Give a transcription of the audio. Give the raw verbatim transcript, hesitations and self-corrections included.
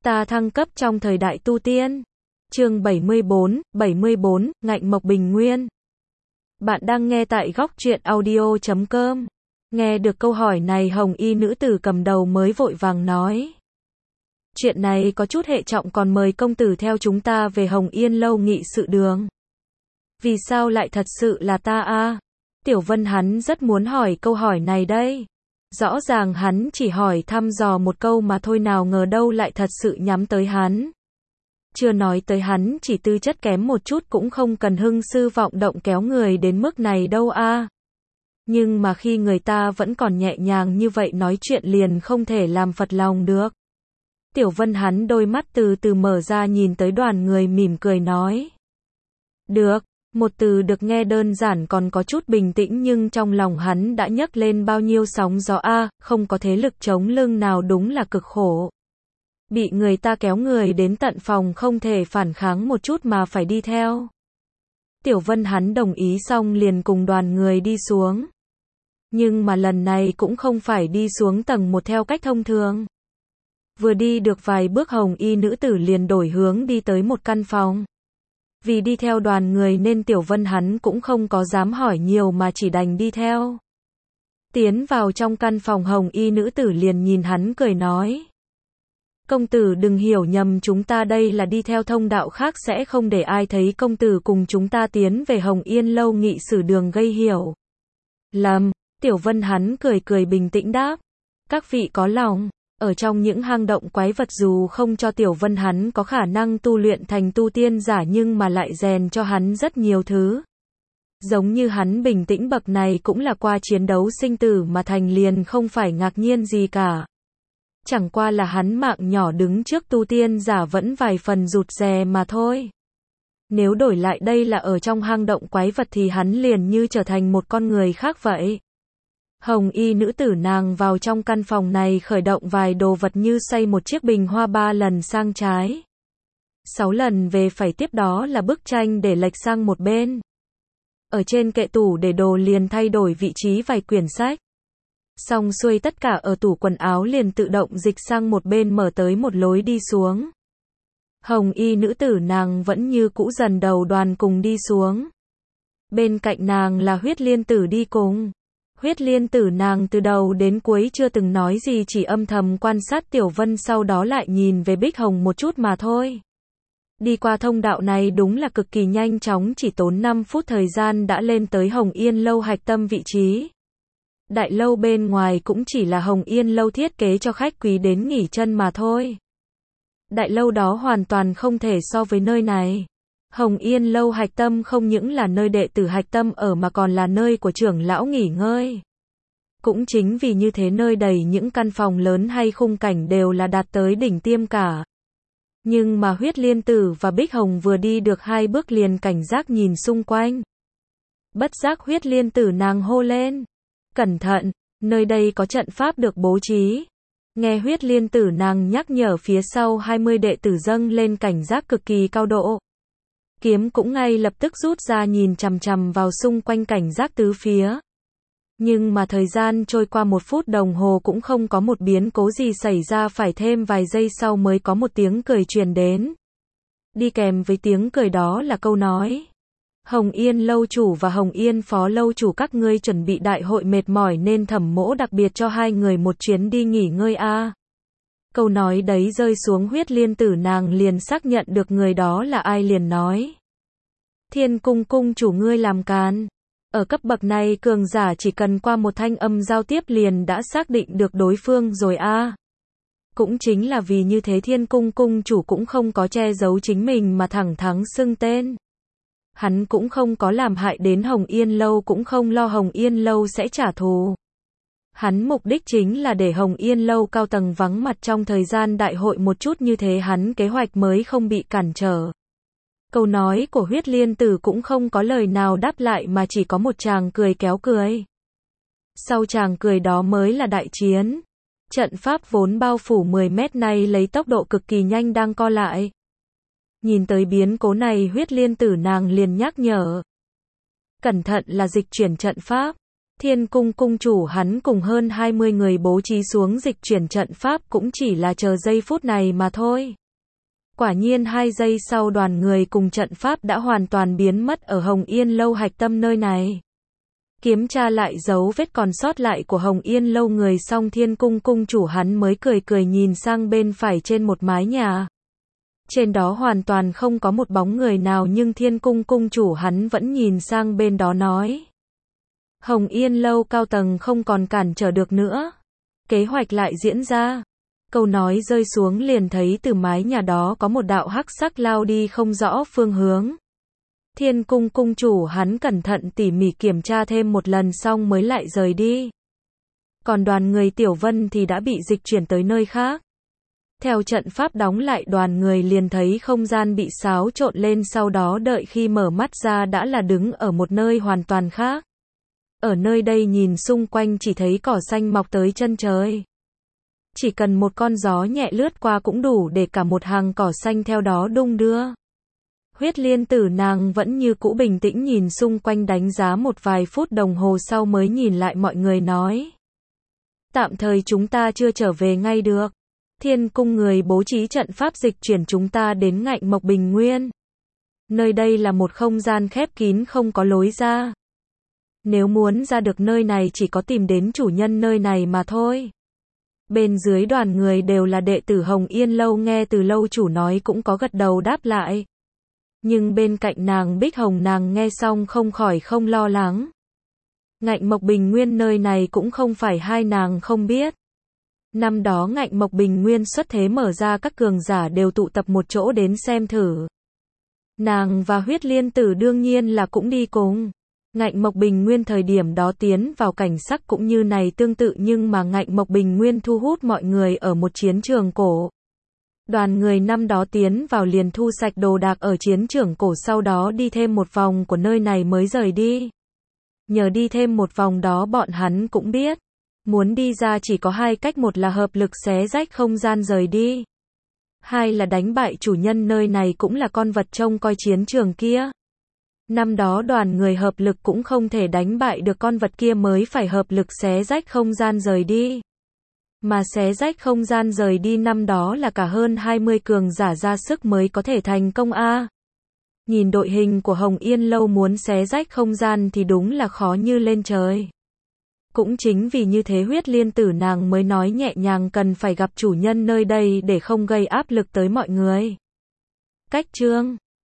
Ta thăng cấp trong thời đại tu tiên. Chương bảy mươi bốn, bảy mươi bốn, Ngạnh Mộc Bình Nguyên. Bạn đang nghe tại góc truyện audio chấm com. Nghe được câu hỏi này, hồng y nữ tử cầm đầu mới vội vàng nói. Chuyện này có chút hệ trọng, còn mời công tử theo chúng ta về Hồng Yên lâu nghị sự đường. Vì sao lại thật sự là ta a? Tiểu Vân hắn rất muốn hỏi câu hỏi này đây. Rõ ràng hắn chỉ hỏi thăm dò một câu mà thôi, nào ngờ đâu lại thật sự nhắm tới hắn. Chưa nói tới hắn chỉ tư chất kém một chút cũng không cần hưng sư vọng động kéo người đến mức này đâu a. Nhưng mà khi người ta vẫn còn nhẹ nhàng như vậy nói chuyện liền không thể làm phật lòng được. Tiểu Vân hắn đôi mắt từ từ mở ra nhìn tới đoàn người mỉm cười nói. Được. Một từ được nghe đơn giản còn có chút bình tĩnh, nhưng trong lòng hắn đã nhấc lên bao nhiêu sóng gió a, không có thế lực chống lưng nào đúng là cực khổ. Bị người ta kéo người đến tận phòng không thể phản kháng một chút mà phải đi theo. Tiểu Vân hắn đồng ý xong liền cùng đoàn người đi xuống. Nhưng mà lần này cũng không phải đi xuống tầng một theo cách thông thường. Vừa đi được vài bước, hồng y nữ tử liền đổi hướng đi tới một căn phòng. Vì đi theo đoàn người nên Tiểu Vân hắn cũng không có dám hỏi nhiều mà chỉ đành đi theo. Tiến vào trong căn phòng, hồng y nữ tử liền nhìn hắn cười nói. Công tử đừng hiểu nhầm, chúng ta đây là đi theo thông đạo khác, sẽ không để ai thấy công tử cùng chúng ta tiến về Hồng Yên lâu nghị sử đường gây hiểu lầm. Tiểu Vân hắn cười cười bình tĩnh đáp. Các vị có lòng. Ở trong những hang động quái vật, dù không cho Tiểu Vân hắn có khả năng tu luyện thành tu tiên giả nhưng mà lại rèn cho hắn rất nhiều thứ. Giống như hắn bình tĩnh bậc này cũng là qua chiến đấu sinh tử mà thành, liền không phải ngạc nhiên gì cả. Chẳng qua là hắn mạng nhỏ đứng trước tu tiên giả vẫn vài phần rụt rè mà thôi. Nếu đổi lại đây là ở trong hang động quái vật thì hắn liền như trở thành một con người khác vậy. Hồng y nữ tử nàng vào trong căn phòng này khởi động vài đồ vật như xoay một chiếc bình hoa ba lần sang trái, sáu lần về phải, tiếp đó là bức tranh để lệch sang một bên. Ở trên kệ tủ để đồ liền thay đổi vị trí vài quyển sách. Xong xuôi tất cả ở tủ quần áo liền tự động dịch sang một bên, mở tới một lối đi xuống. Hồng y nữ tử nàng vẫn như cũ dần đầu đoàn cùng đi xuống. Bên cạnh nàng là Huyết Liên tử đi cùng. Huyết Liên tử nàng từ đầu đến cuối chưa từng nói gì, chỉ âm thầm quan sát Tiểu Vân, sau đó lại nhìn về Bích Hồng một chút mà thôi. Đi qua thông đạo này đúng là cực kỳ nhanh chóng, chỉ tốn năm phút thời gian đã lên tới Hồng Yên lâu hạch tâm vị trí. Đại lâu bên ngoài cũng chỉ là Hồng Yên lâu thiết kế cho khách quý đến nghỉ chân mà thôi. Đại lâu đó hoàn toàn không thể so với nơi này. Hồng Yên lâu hạch tâm không những là nơi đệ tử hạch tâm ở mà còn là nơi của trưởng lão nghỉ ngơi. Cũng chính vì như thế nơi đầy những căn phòng lớn hay khung cảnh đều là đạt tới đỉnh tiêm cả. Nhưng mà Huyết Liên tử và Bích Hồng vừa đi được hai bước liền cảnh giác nhìn xung quanh. Bất giác Huyết Liên tử nàng hô lên. Cẩn thận, nơi đây có trận pháp được bố trí. Nghe Huyết Liên tử nàng nhắc nhở, phía sau hai mươi đệ tử dâng lên cảnh giác cực kỳ cao độ. Kiếm cũng ngay lập tức rút ra nhìn chằm chằm vào xung quanh cảnh giác tứ phía. Nhưng mà thời gian trôi qua một phút đồng hồ cũng không có một biến cố gì xảy ra, phải thêm vài giây sau mới có một tiếng cười truyền đến. Đi kèm với tiếng cười đó là câu nói. Hồng Yên lâu chủ và Hồng Yên phó lâu chủ, các ngươi chuẩn bị đại hội mệt mỏi nên thẩm mỗ đặc biệt cho hai người một chuyến đi nghỉ ngơi a. Câu nói đấy rơi xuống, Huyết Liên tử nàng liền xác nhận được người đó là ai, liền nói. Thiên cung cung chủ ngươi làm càn. Ở cấp bậc này cường giả chỉ cần qua một thanh âm giao tiếp liền đã xác định được đối phương rồi a. Cũng chính là vì như thế Thiên cung cung chủ cũng không có che giấu chính mình mà thẳng thắn xưng tên. Hắn cũng không có làm hại đến Hồng Yên lâu, cũng không lo Hồng Yên lâu sẽ trả thù. Hắn mục đích chính là để Hồng Yên lâu cao tầng vắng mặt trong thời gian đại hội một chút, như thế hắn kế hoạch mới không bị cản trở. Câu nói của Huyết Liên tử cũng không có lời nào đáp lại mà chỉ có một tràng cười kéo cười. Sau tràng cười đó mới là đại chiến. Trận pháp vốn bao phủ mười mét này lấy tốc độ cực kỳ nhanh đang co lại. Nhìn tới biến cố này, Huyết Liên tử nàng liền nhắc nhở. Cẩn thận là dịch chuyển trận pháp. Thiên cung cung chủ hắn cùng hơn hai mươi người bố trí xuống dịch chuyển trận pháp cũng chỉ là chờ giây phút này mà thôi. Quả nhiên hai giây sau đoàn người cùng trận pháp đã hoàn toàn biến mất ở Hồng Yên Lâu hạch tâm nơi này. Kiểm tra lại dấu vết còn sót lại của Hồng Yên Lâu người xong Thiên cung cung chủ hắn mới cười cười nhìn sang bên phải trên một mái nhà. Trên đó hoàn toàn không có một bóng người nào nhưng Thiên cung cung chủ hắn vẫn nhìn sang bên đó nói. Hồng Yên Lâu cao tầng không còn cản trở được nữa. Kế hoạch lại diễn ra. Câu nói rơi xuống liền thấy từ mái nhà đó có một đạo hắc sắc lao đi không rõ phương hướng. Thiên cung cung chủ hắn cẩn thận tỉ mỉ kiểm tra thêm một lần xong mới lại rời đi. Còn đoàn người Tiểu Vân thì đã bị dịch chuyển tới nơi khác. Theo trận pháp đóng lại đoàn người liền thấy không gian bị xáo trộn lên sau đó đợi khi mở mắt ra đã là đứng ở một nơi hoàn toàn khác. Ở nơi đây nhìn xung quanh chỉ thấy cỏ xanh mọc tới chân trời. Chỉ cần một con gió nhẹ lướt qua cũng đủ để cả một hàng cỏ xanh theo đó đung đưa. Huyết Liên tử nàng vẫn như cũ bình tĩnh nhìn xung quanh đánh giá một vài phút đồng hồ sau mới nhìn lại mọi người nói. Tạm thời chúng ta chưa trở về ngay được. Thiên cung người bố trí trận pháp dịch chuyển chúng ta đến Ngạnh Mộc Bình Nguyên. Nơi đây là một không gian khép kín không có lối ra. Nếu muốn ra được nơi này chỉ có tìm đến chủ nhân nơi này mà thôi. Bên dưới đoàn người đều là đệ tử Hồng Yên Lâu nghe từ lâu chủ nói cũng có gật đầu đáp lại. Nhưng bên cạnh nàng Bích Hồng nàng nghe xong không khỏi không lo lắng. Ngạnh Mộc Bình Nguyên nơi này cũng không phải hai nàng không biết. Năm đó Ngạnh Mộc Bình Nguyên xuất thế mở ra các cường giả đều tụ tập một chỗ đến xem thử. Nàng và Huyết Liên tử đương nhiên là cũng đi cùng. Ngạnh Mộc Bình Nguyên thời điểm đó tiến vào cảnh sắc cũng như này tương tự nhưng mà Ngạnh Mộc Bình Nguyên thu hút mọi người ở một chiến trường cổ. Đoàn người năm đó tiến vào liền thu sạch đồ đạc ở chiến trường cổ sau đó đi thêm một vòng của nơi này mới rời đi. Nhờ đi thêm một vòng đó bọn hắn cũng biết. Muốn đi ra chỉ có hai cách, một là hợp lực xé rách không gian rời đi. Hai là đánh bại chủ nhân nơi này cũng là con vật trông coi chiến trường kia. Năm đó đoàn người hợp lực cũng không thể đánh bại được con vật kia mới phải hợp lực xé rách không gian rời đi. Mà xé rách không gian rời đi năm đó là cả hơn hai mươi cường giả ra sức mới có thể thành công a. Nhìn đội hình của Hồng Yên Lâu muốn xé rách không gian thì đúng là khó như lên trời. Cũng chính vì như thế Huyết Liên tử nàng mới nói nhẹ nhàng cần phải gặp chủ nhân nơi đây để không gây áp lực tới mọi người. Cách chương